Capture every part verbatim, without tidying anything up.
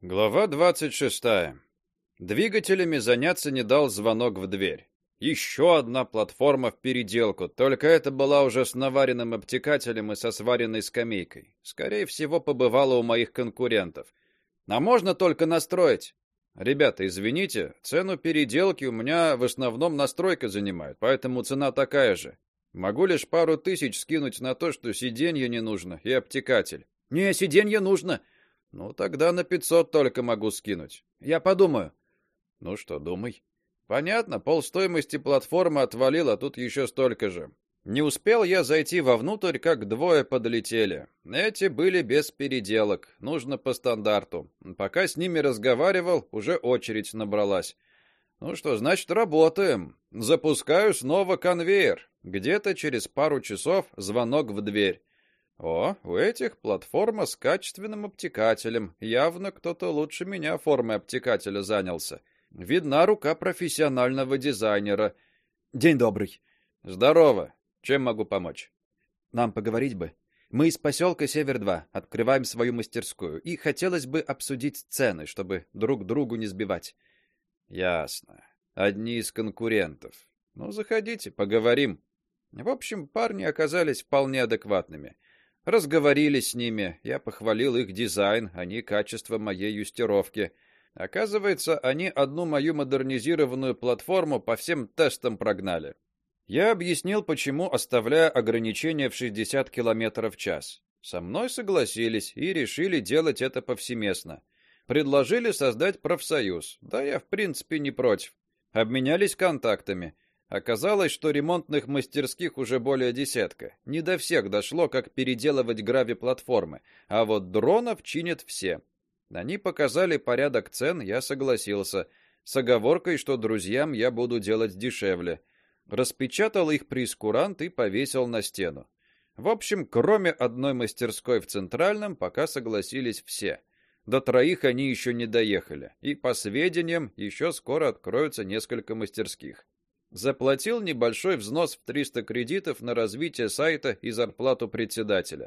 Глава двадцать шестая. Двигателями заняться не дал звонок в дверь. Еще одна платформа в переделку, только это была уже с наваренным обтекателем и со сваренной скамейкой. Скорее всего, побывала у моих конкурентов. А можно только настроить. Ребята, извините, цену переделки у меня в основном настройка занимает, поэтому цена такая же. Могу лишь пару тысяч скинуть на то, что сиденье не нужно и обтекатель. Не, сиденье нужно. Ну, тогда на пятьсот только могу скинуть. Я подумаю. Ну что, думай. Понятно, полстоимости платформы отвалил, а тут еще столько же. Не успел я зайти вовнутрь, как двое подлетели. Эти были без переделок, нужно по стандарту. Пока с ними разговаривал, уже очередь набралась. Ну что, значит, работаем. Запускаю снова конвейер. Где-то через пару часов звонок в дверь. О, у этих платформа с качественным обтекателем. Явно кто-то лучше меня формой обтекателя занялся. Видна рука профессионального дизайнера. День добрый. Здорово. Чем могу помочь? Нам поговорить бы. Мы из поселка Север-два, открываем свою мастерскую, и хотелось бы обсудить цены, чтобы друг другу не сбивать. Ясно. Одни из конкурентов. Ну, заходите, поговорим. В общем, парни оказались вполне адекватными. Разговорились с ними, я похвалил их дизайн, они качество моей юстировки. Оказывается, они одну мою модернизированную платформу по всем тестам прогнали. Я объяснил, почему оставляю ограничение в шестьдесят километров в час. Со мной согласились и решили делать это повсеместно. Предложили создать профсоюз. Да я, в принципе, не против. Обменялись контактами. Оказалось, что ремонтных мастерских уже более десятка. Не до всех дошло, как переделывать грави-платформы, а вот дронов чинят все. Они показали порядок цен, я согласился, с оговоркой, что друзьям я буду делать дешевле. Распечатал их прейскурант и повесил на стену. В общем, кроме одной мастерской в Центральном, пока согласились все. До троих они еще не доехали, и по сведениям, еще скоро откроются несколько мастерских. Заплатил небольшой взнос в триста кредитов на развитие сайта и зарплату председателя.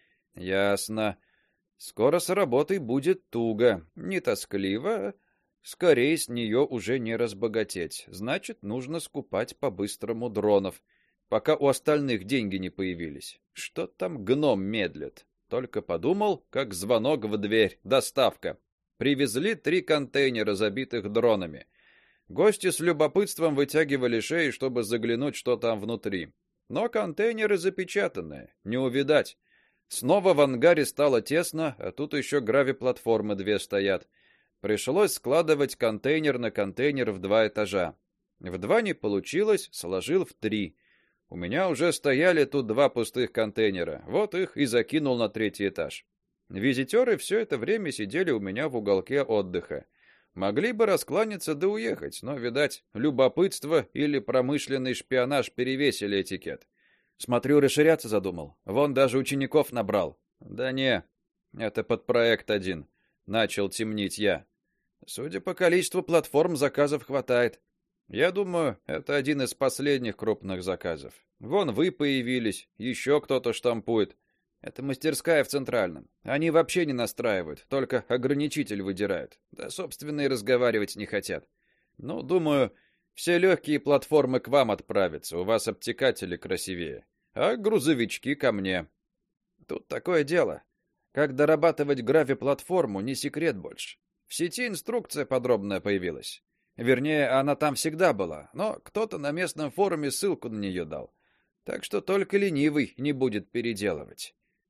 Ясно. Скоро с работой будет туго, не тоскливо, скорее с нее уже не разбогатеть. Значит, нужно скупать по-быстрому дронов, пока у остальных деньги не появились. Что там гном медлит? Только подумал, как звонок в дверь. Доставка. Привезли три контейнера, забитых дронами. Гости с любопытством вытягивали шеи, чтобы заглянуть, что там внутри. Но контейнеры запечатанные, не увидать. Снова в ангаре стало тесно, а тут еще грави-платформы две стоят. Пришлось складывать контейнер на контейнер в два этажа. В два не получилось, сложил в три. У меня уже стояли тут два пустых контейнера. Вот их и закинул на третий этаж. Визитеры все это время сидели у меня в уголке отдыха. Могли бы раскланяться да уехать, но, видать, любопытство или промышленный шпионаж перевесили этикет. Смотрю, расширяться задумал. Вон даже учеников набрал. Да не, это под проект один. Начал темнить я. Судя по количеству платформ, заказов хватает. Я думаю, это один из последних крупных заказов. Вон вы появились, еще кто-то штампует. Это мастерская в Центральном. Они вообще не настраивают, только ограничитель выдирают. Да, собственно, и разговаривать не хотят. Ну, думаю, все легкие платформы к вам отправятся, у вас обтекатели красивее. А грузовички ко мне. Тут такое дело. Как дорабатывать грави-платформу, не секрет больше. В сети инструкция подробная появилась. Вернее, она там всегда была, но кто-то на местном форуме ссылку на нее дал. Так что только ленивый не будет переделывать.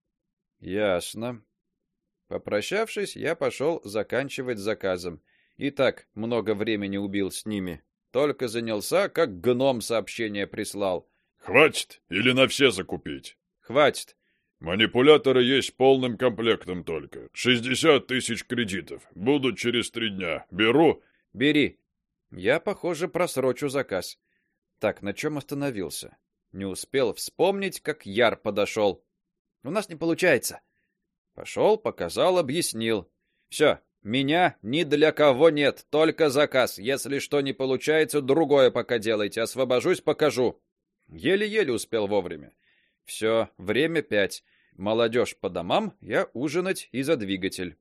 Ясно. Попрощавшись, я пошел заканчивать заказом. И так много времени убил с ними. Только занялся, как гном сообщение прислал. Хватит или на все закупить? Хватит. Манипуляторы есть полным комплектом только. шестьдесят тысяч кредитов. Будут через три дня. Беру? Бери. Я, похоже, просрочу заказ. Так, на чем остановился? Не успел вспомнить, как Яр подошел. У нас не получается. Пошел, показал, объяснил. Все, меня ни для кого нет, только заказ. Если что не получается, другое пока делайте. Освобожусь, покажу. Еле-еле успел вовремя. Все, время пять. Молодежь по домам, я ужинать и за двигатель.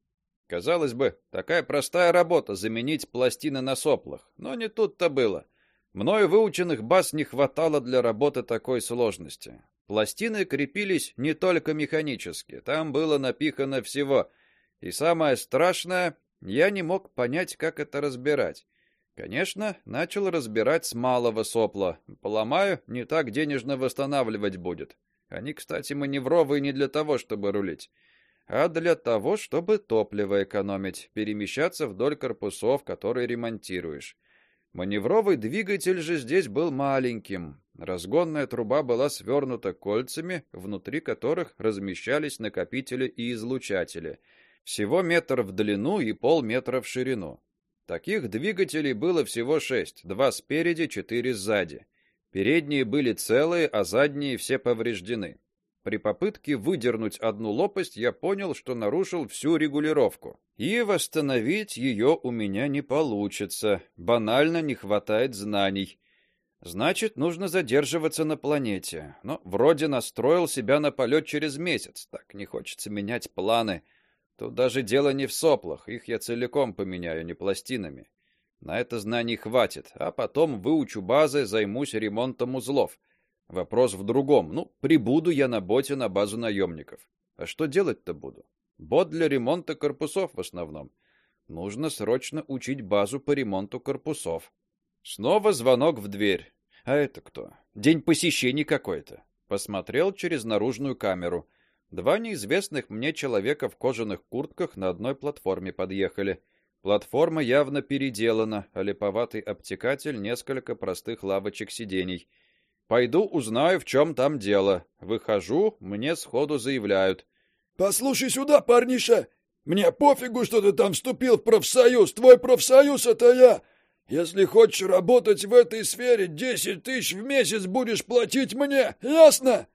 Казалось бы, такая простая работа — заменить пластины на соплах, но не тут-то было. Мною выученных баз не хватало для работы такой сложности. Пластины крепились не только механически, там было напихано всего. И самое страшное, я не мог понять, как это разбирать. Конечно, начал разбирать с малого сопла. Поломаю, не так денежно восстанавливать будет. Они, кстати, маневровые не для того, чтобы рулить, а для того, чтобы топливо экономить, перемещаться вдоль корпусов, которые ремонтируешь. Маневровый двигатель же здесь был маленьким. Разгонная труба была свернута кольцами, внутри которых размещались накопители и излучатели. Всего метр в длину и полметра в ширину. Таких двигателей было всего шесть, два спереди, четыре сзади. Передние были целые, а задние все повреждены. При попытке выдернуть одну лопасть я понял, что нарушил всю регулировку. И восстановить ее у меня не получится. Банально не хватает знаний. Значит, нужно задерживаться на планете. Но вроде настроил себя на полет через месяц. Так не хочется менять планы. Тут даже дело не в соплах. Их я целиком поменяю, не пластинами. На это знаний хватит. А потом выучу базы, займусь ремонтом узлов. Вопрос в другом. Ну, прибуду я на боте на базу наемников. А что делать-то буду? Бот для ремонта корпусов в основном. Нужно срочно учить базу по ремонту корпусов. Снова звонок в дверь. А это кто? День посещений какой-то. Посмотрел через наружную камеру. Два неизвестных мне человека в кожаных куртках на одной платформе подъехали. Платформа явно переделана, а липоватый обтекатель несколько простых лавочек сидений. Пойду узнаю, в чем там дело. Выхожу, мне сходу заявляют: «Послушай сюда, парниша, мне пофигу, что ты там вступил в профсоюз. Твой профсоюз — это я. Если хочешь работать в этой сфере, десять тысяч в месяц будешь платить мне, ясно?»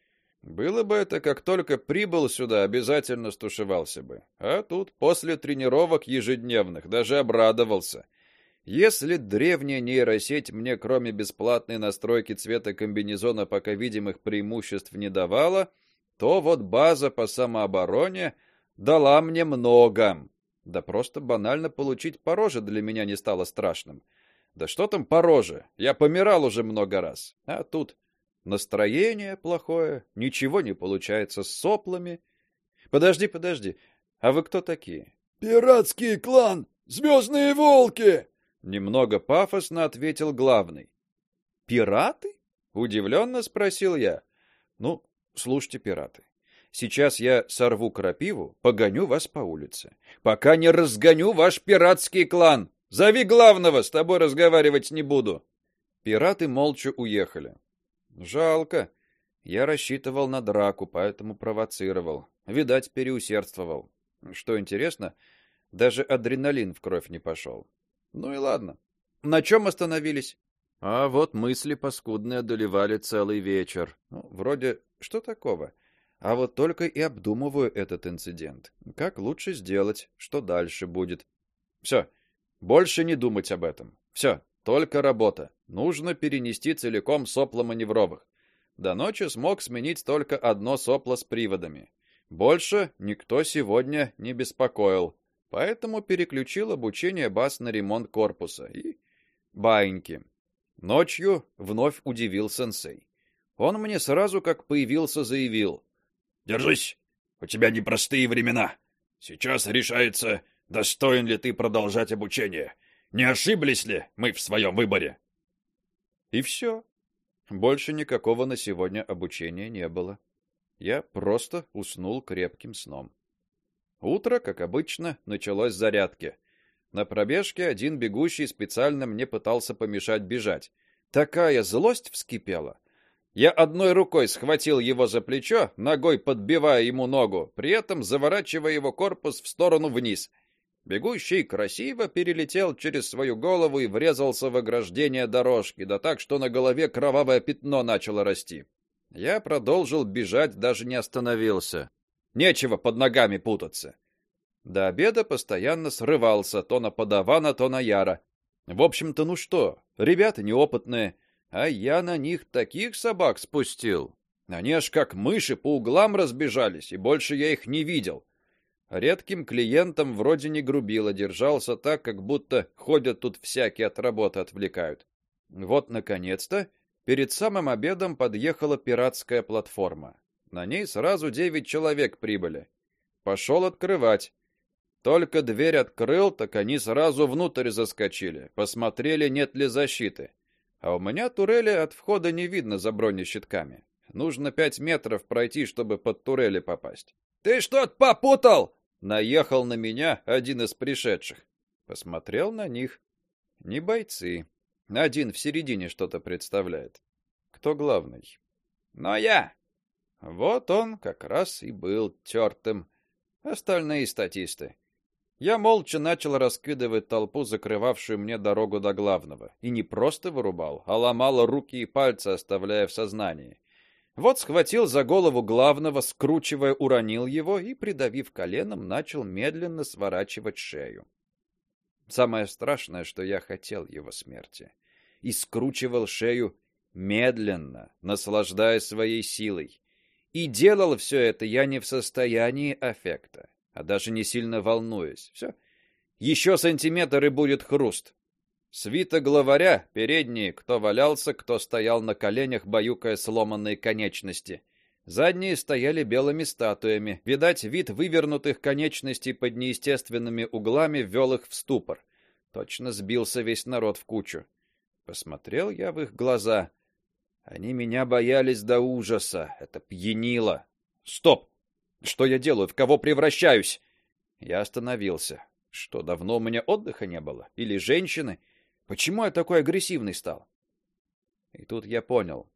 Было бы это, как только прибыл сюда, обязательно стушевался бы. А тут после тренировок ежедневных даже обрадовался. Если древняя нейросеть мне, кроме бесплатной настройки цвета комбинезона, пока видимых преимуществ не давала, то вот база по самообороне дала мне много. Да просто банально получить по роже для меня не стало страшным. Да что там по роже? Я помирал уже много раз. А тут настроение плохое, ничего не получается с соплами. Подожди, подожди. А вы кто такие? «Пиратский клан! Звездные волки!» Немного пафосно ответил главный. «Пираты?» — удивленно спросил я. «Ну, слушайте, пираты, сейчас я сорву крапиву, погоню вас по улице, пока не разгоню ваш пиратский клан. Зови главного, с тобой разговаривать не буду». Пираты молча уехали. Жалко. Я рассчитывал на драку, поэтому провоцировал. Видать, переусердствовал. Что интересно, даже адреналин в кровь не пошел. Ну и ладно. На чем остановились? А вот мысли паскудные одолевали целый вечер. Ну, вроде, что такого? А вот только и обдумываю этот инцидент. Как лучше сделать, что дальше будет. Все, больше не думать об этом. Все, только работа. Нужно перенести целиком сопла маневровых. До ночи смог сменить только одно сопло с приводами. Больше никто сегодня не беспокоил. Поэтому переключил обучение баз на ремонт корпуса и баиньки. Ночью вновь удивил сенсей. Он мне сразу, как появился, заявил: «Держись, у тебя непростые времена. Сейчас решается, достоин ли ты продолжать обучение. Не ошиблись ли мы в своем выборе?» И все. Больше никакого на сегодня обучения не было. Я просто уснул крепким сном. Утро, как обычно, началось с зарядки. На пробежке один бегущий специально мне пытался помешать бежать. Такая злость вскипела. Я одной рукой схватил его за плечо, ногой подбивая ему ногу, при этом заворачивая его корпус в сторону вниз. Бегущий красиво перелетел через свою голову и врезался в ограждение дорожки, да так, что на голове кровавое пятно начало расти. Я продолжил бежать, даже не остановился. Нечего под ногами путаться. До обеда постоянно срывался то на подавана, то на яра. В общем-то, ну что, ребята неопытные, а я на них таких собак спустил. Они аж как мыши по углам разбежались, и больше я их не видел. Редким клиентам вроде не грубил, а держался так, как будто ходят тут всякие от работы отвлекают. Вот, наконец-то, перед самым обедом подъехала пиратская платформа. На ней сразу девять человек прибыли. Пошел открывать. Только дверь открыл, так они сразу внутрь заскочили, посмотрели, нет ли защиты. А у меня турели от входа не видно за бронещитками. Нужно пять метров пройти, чтобы под турели попасть. Ты что-то попутал? Наехал на меня один из пришедших. Посмотрел на них. Не бойцы. Один в середине что-то представляет. Кто главный? Но я. Вот он как раз и был тертым. Остальные статисты. Я молча начал раскидывать толпу, закрывавшую мне дорогу до главного, и не просто вырубал, а ломал руки и пальцы, оставляя в сознании. Вот схватил за голову главного, скручивая, уронил его и, придавив коленом, начал медленно сворачивать шею. Самое страшное, что я хотел его смерти, и скручивал шею медленно, наслаждаясь своей силой. И делал все это я не в состоянии аффекта, а даже не сильно волнуюсь. Все. Еще сантиметр и будет хруст. Свита главаря, передние, кто валялся, кто стоял на коленях, баюкая сломанные конечности. Задние стояли белыми статуями. Видать, вид вывернутых конечностей под неестественными углами ввел их в ступор. Точно сбился весь народ в кучу. Посмотрел я в их глаза. Они меня боялись до ужаса. Это пьянило. Стоп! Что я делаю? В кого превращаюсь? Я остановился. Что, давно у меня отдыха не было? Или женщины? Почему я такой агрессивный стал? И тут я понял.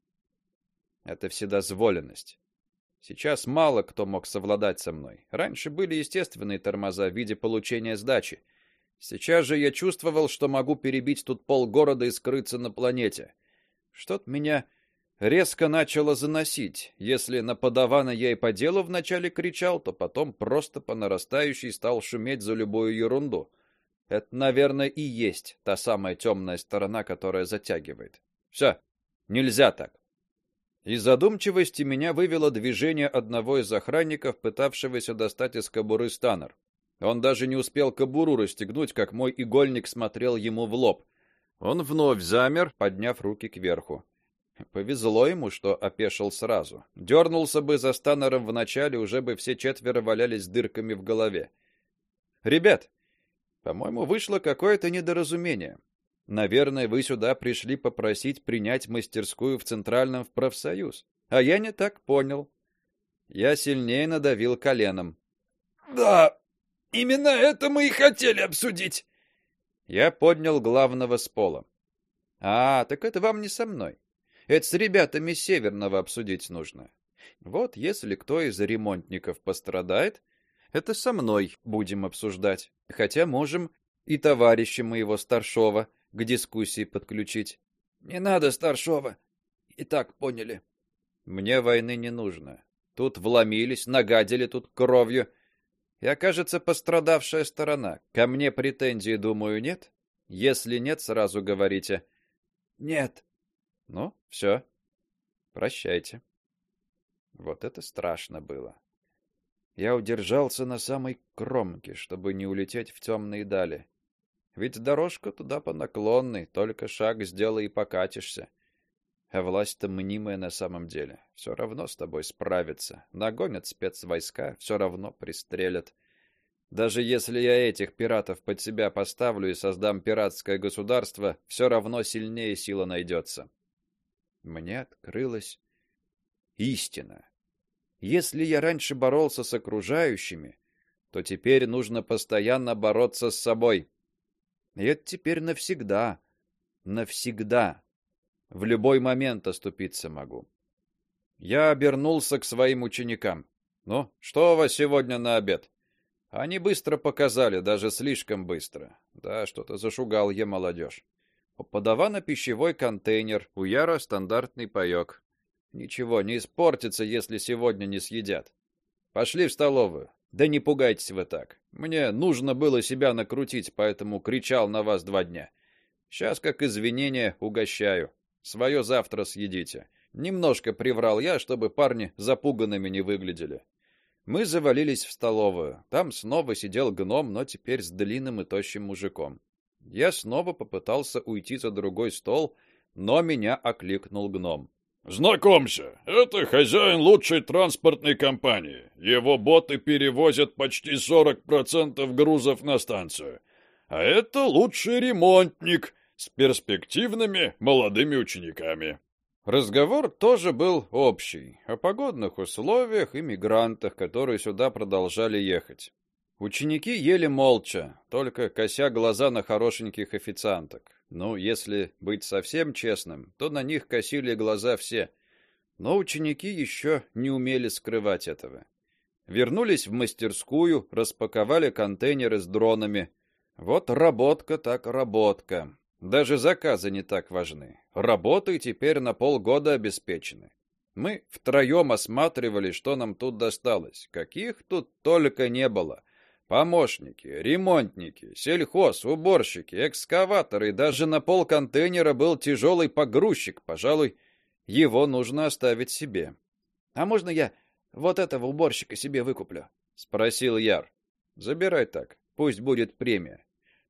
Это вседозволенность. Сейчас мало кто мог совладать со мной. Раньше были естественные тормоза в виде получения сдачи. Сейчас же я чувствовал, что могу перебить тут полгорода и скрыться на планете. Что-то меня резко начало заносить. Если на подавана я и по делу вначале кричал, то потом просто по нарастающей стал шуметь за любую ерунду. Это, наверное, и есть та самая темная сторона, которая затягивает. Все, нельзя так. Из задумчивости меня вывело движение одного из охранников, пытавшегося достать из кобуры станер. Он даже не успел кобуру расстегнуть, как мой игольник смотрел ему в лоб. Он вновь замер, подняв руки кверху. Повезло ему, что опешил сразу. Дернулся бы за станером вначале, уже бы все четверо валялись с дырками в голове. Ребят, по-моему, вышло какое-то недоразумение. Наверное, вы сюда пришли попросить принять мастерскую в Центральном в профсоюз. А я не так понял. Я сильнее надавил коленом. Да, именно это мы и хотели обсудить. Я поднял главного с пола. А, так это вам не со мной. Это с ребятами Северного обсудить нужно. Вот если кто из ремонтников пострадает, это со мной будем обсуждать. Хотя можем и товарища моего старшего к дискуссии подключить. Не надо старшего. И так поняли. Мне войны не нужно. Тут вломились, нагадили тут кровью. Я, кажется, пострадавшая сторона. Ко мне претензий, думаю, нет? Если нет, сразу говорите. Нет. Ну, все. Прощайте. Вот это страшно было. Я удержался на самой кромке, чтобы не улететь в темные дали. Ведь дорожка туда по наклонной, только шаг сделай и покатишься. А власть-то мнимая на самом деле. Все равно с тобой справятся. Нагонят спецвойска, все равно пристрелят. Даже если я этих пиратов под себя поставлю и создам пиратское государство, все равно сильнее сила найдется. Мне открылась истина. Если я раньше боролся с окружающими, то теперь нужно постоянно бороться с собой. И это теперь навсегда. Навсегда. В любой момент оступиться могу. Я обернулся к своим ученикам. Ну, что у вас сегодня на обед? Они быстро показали, даже слишком быстро. Да, что-то зашугал я молодежь. У подавана пищевой контейнер, у Яра стандартный паёк. Ничего, не испортится, если сегодня не съедят. Пошли в столовую. Да не пугайтесь вы так. Мне нужно было себя накрутить, поэтому кричал на вас два дня. Сейчас, как извинение, угощаю. Свое завтра съедите. Немножко приврал я, чтобы парни запуганными не выглядели. Мы завалились в столовую. Там снова сидел гном, но теперь с длинным и тощим мужиком. Я снова попытался уйти за другой стол, но меня окликнул гном. Знакомься, это хозяин лучшей транспортной компании. Его боты перевозят почти сорок процентов грузов на станцию. А это лучший ремонтник с перспективными молодыми учениками. Разговор тоже был общий, о погодных условиях и мигрантах, которые сюда продолжали ехать. Ученики ели молча, только кося глаза на хорошеньких официанток. Ну, если быть совсем честным, то на них косили глаза все. Но ученики еще не умели скрывать этого. Вернулись в мастерскую, распаковали контейнеры с дронами. Вот работка так работка. Даже заказы не так важны. Работы теперь на полгода обеспечены. Мы втроем осматривали, что нам тут досталось. Каких тут только не было. Помощники, ремонтники, сельхоз, уборщики, экскаваторы, и даже на пол контейнера был тяжелый погрузчик. Пожалуй, его нужно оставить себе. А можно я вот этого уборщика себе выкуплю? Спросил Яр. Забирай так, пусть будет премия.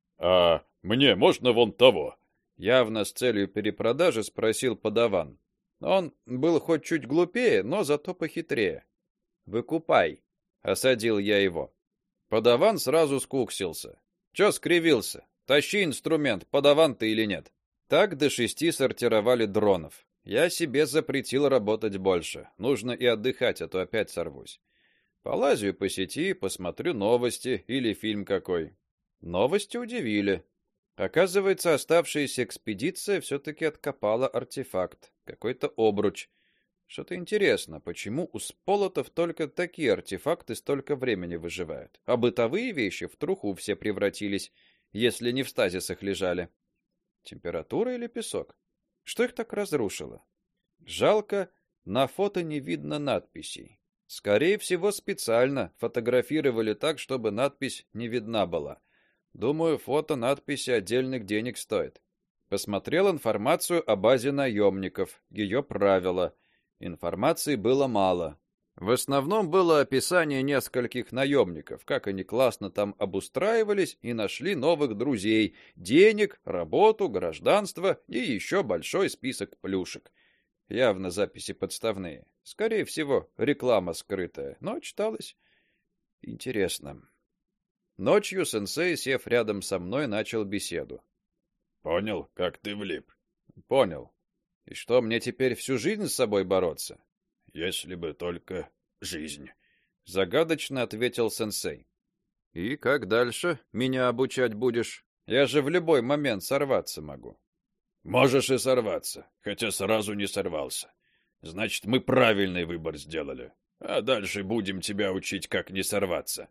А мне можно вон того? Явно с целью перепродажи спросил подаван. Он был хоть чуть глупее, но зато похитрее. Выкупай, осадил я его. Подаван сразу скуксился. Чё скривился? Тащи инструмент, подаван ты или нет. Так до шести сортировали дронов. Я себе запретил работать больше. Нужно и отдыхать, а то опять сорвусь. Полазю по сети, посмотрю новости или фильм какой. Новости удивили. Оказывается, оставшаяся экспедиция все-таки откопала артефакт, какой-то обруч. Что-то интересно, почему у сполотов только такие артефакты столько времени выживают, а бытовые вещи в труху все превратились, если не в стазисах лежали. Температура или песок? Что их так разрушило? Жалко, на фото не видно надписей. Скорее всего, специально фотографировали так, чтобы надпись не видна была. Думаю, фото надписи отдельных денег стоит. Посмотрел информацию о базе наемников, ее правила. Информации было мало. В основном было описание нескольких наемников, как они классно там обустраивались и нашли новых друзей, денег, работу, гражданство и еще большой список плюшек. Явно записи подставные. Скорее всего, реклама скрытая, но читалось интересно. Ночью сенсей, сев рядом со мной, начал беседу. Понял, как ты влип? Понял. И что, мне теперь всю жизнь с собой бороться? Если бы только жизнь, загадочно ответил сенсей. И как дальше меня обучать будешь? Я же в любой момент сорваться могу. Можешь и сорваться, хотя сразу не сорвался. Значит, мы правильный выбор сделали. А дальше будем тебя учить, как не сорваться.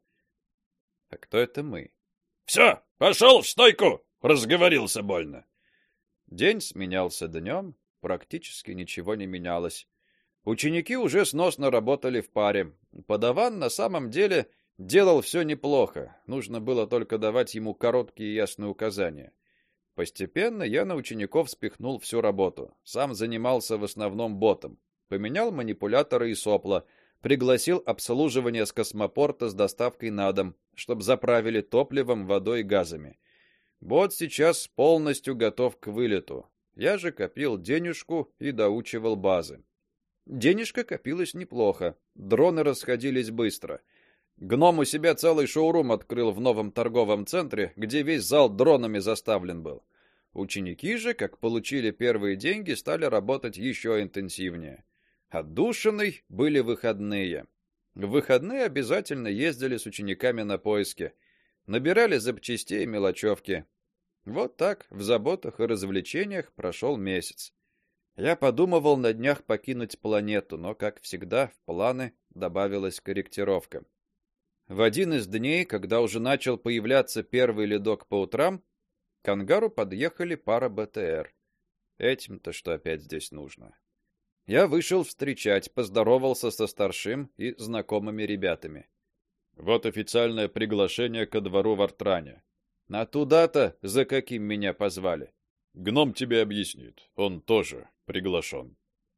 А кто это мы? Все, пошел в стойку, разговорился больно. День сменялся днем, практически ничего не менялось. Ученики уже сносно работали в паре. Подаван на самом деле делал все неплохо. Нужно было только давать ему короткие и ясные указания. Постепенно я на учеников спихнул всю работу. Сам занимался в основном ботом. Поменял манипуляторы и сопла, пригласил обслуживание с космопорта с доставкой на дом, чтобы заправили топливом, водой и газами. Бот сейчас полностью готов к вылету. Я же копил денежку и доучивал базы. Денежка копилась неплохо. Дроны расходились быстро. Гном у себя целый шоурум открыл в новом торговом центре, где весь зал дронами заставлен был. Ученики же, как получили первые деньги, стали работать еще интенсивнее. Отдушиной были выходные. В выходные обязательно ездили с учениками на поиски, набирали запчастей и мелочевки. Вот так в заботах и развлечениях прошел месяц. Я подумывал на днях покинуть планету, но, как всегда, в планы добавилась корректировка. В один из дней, когда уже начал появляться первый ледок по утрам, к ангару подъехали пара БТР. Этим-то что опять здесь нужно? Я вышел встречать, поздоровался со старшим и знакомыми ребятами. Вот официальное приглашение ко двору в Артране. А туда-то за каким меня позвали? Гном тебе объяснит. Он тоже приглашен.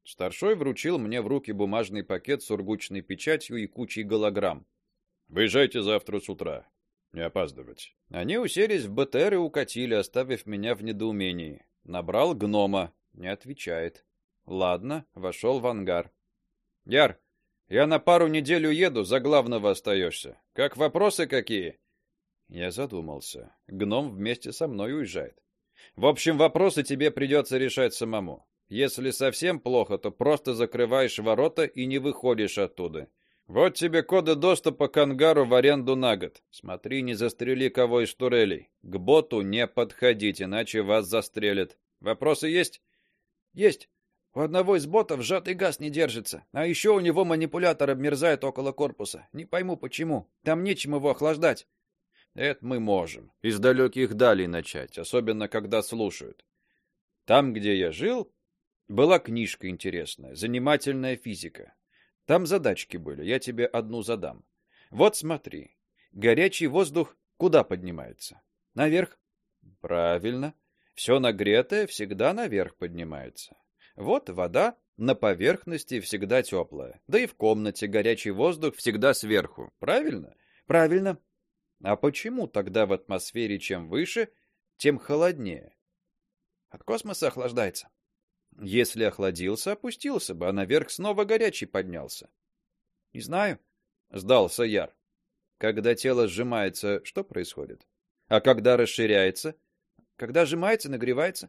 Старшой вручил мне в руки бумажный пакет с сургучной печатью и кучей голограмм. Выезжайте завтра с утра. Не опаздывать. Они уселись в БТР и укатили, оставив меня в недоумении. Набрал гнома. Не отвечает. Ладно, вошел в ангар. Яр, я на пару недель уеду, за главного остаешься. Как вопросы какие? Я задумался. Гном вместе со мной уезжает. В общем, вопросы тебе придется решать самому. Если совсем плохо, то просто закрываешь ворота и не выходишь оттуда. Вот тебе коды доступа к ангару в аренду на год. Смотри, не застрели кого из турелей. К боту не подходить, иначе вас застрелят. Вопросы есть? Есть. У одного из ботов сжатый газ не держится, а еще у него манипулятор обмерзает около корпуса. Не пойму почему. Там нечем его охлаждать. Это мы можем из далеких далей начать, особенно когда слушают. Там, где я жил, была книжка интересная, занимательная физика. Там задачки были, я тебе одну задам. Вот смотри. Горячий воздух куда поднимается? Наверх. Правильно. Все нагретое всегда наверх поднимается. Вот вода на поверхности всегда теплая. Да и в комнате горячий воздух всегда сверху. Правильно? Правильно. А почему тогда в атмосфере чем выше, тем холоднее? От космоса охлаждается. Если охладился, опустился бы, а наверх снова горячий поднялся. Не знаю, сдался Яр. Когда тело сжимается, что происходит? А когда расширяется? Когда сжимается, нагревается.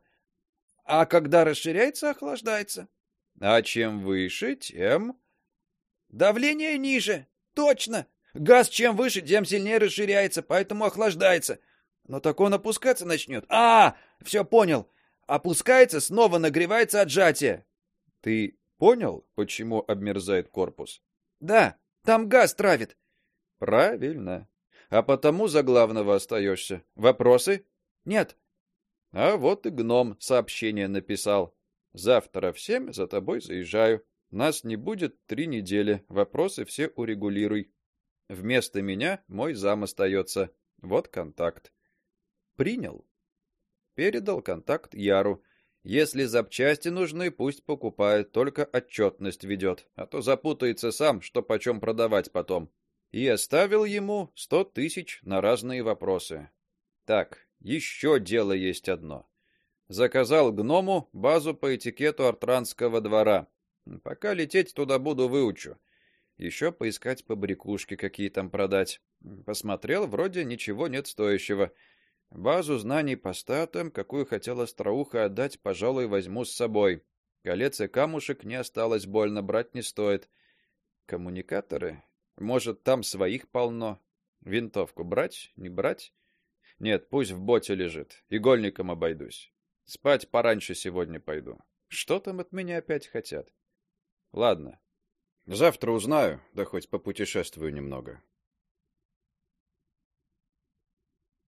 А когда расширяется, охлаждается. А чем выше, тем давление ниже. Точно. Газ чем выше, тем сильнее расширяется, поэтому охлаждается. Но так он опускаться начнет. А, все понял. Опускается, снова нагревается от сжатия. Ты понял, почему обмерзает корпус? Да, там газ травит. Правильно. А потому за главного остаешься. Вопросы? Нет. А вот и гном сообщение написал. Завтра в семь за тобой заезжаю. Нас не будет три недели. Вопросы все урегулируй. Вместо меня мой зам остается. Вот контакт. Принял. Передал контакт Яру. Если запчасти нужны, пусть покупает, только отчетность ведет, а то запутается сам, что почем продавать потом. И оставил ему сто тысяч на разные вопросы. Так, еще дело есть одно. Заказал гному базу по этикету Артранского двора. Пока лететь туда буду, выучу. Еще поискать побрякушки, какие там продать. Посмотрел, вроде ничего нет стоящего. Базу знаний по статам, какую хотел Остроуха отдать, пожалуй, возьму с собой. Колец и камушек не осталось, больно брать не стоит. Коммуникаторы? Может, там своих полно. Винтовку брать, не брать? Нет, пусть в боте лежит. Игольником обойдусь. Спать пораньше сегодня пойду. Что там от меня опять хотят? Ладно. Завтра узнаю, да хоть попутешествую немного.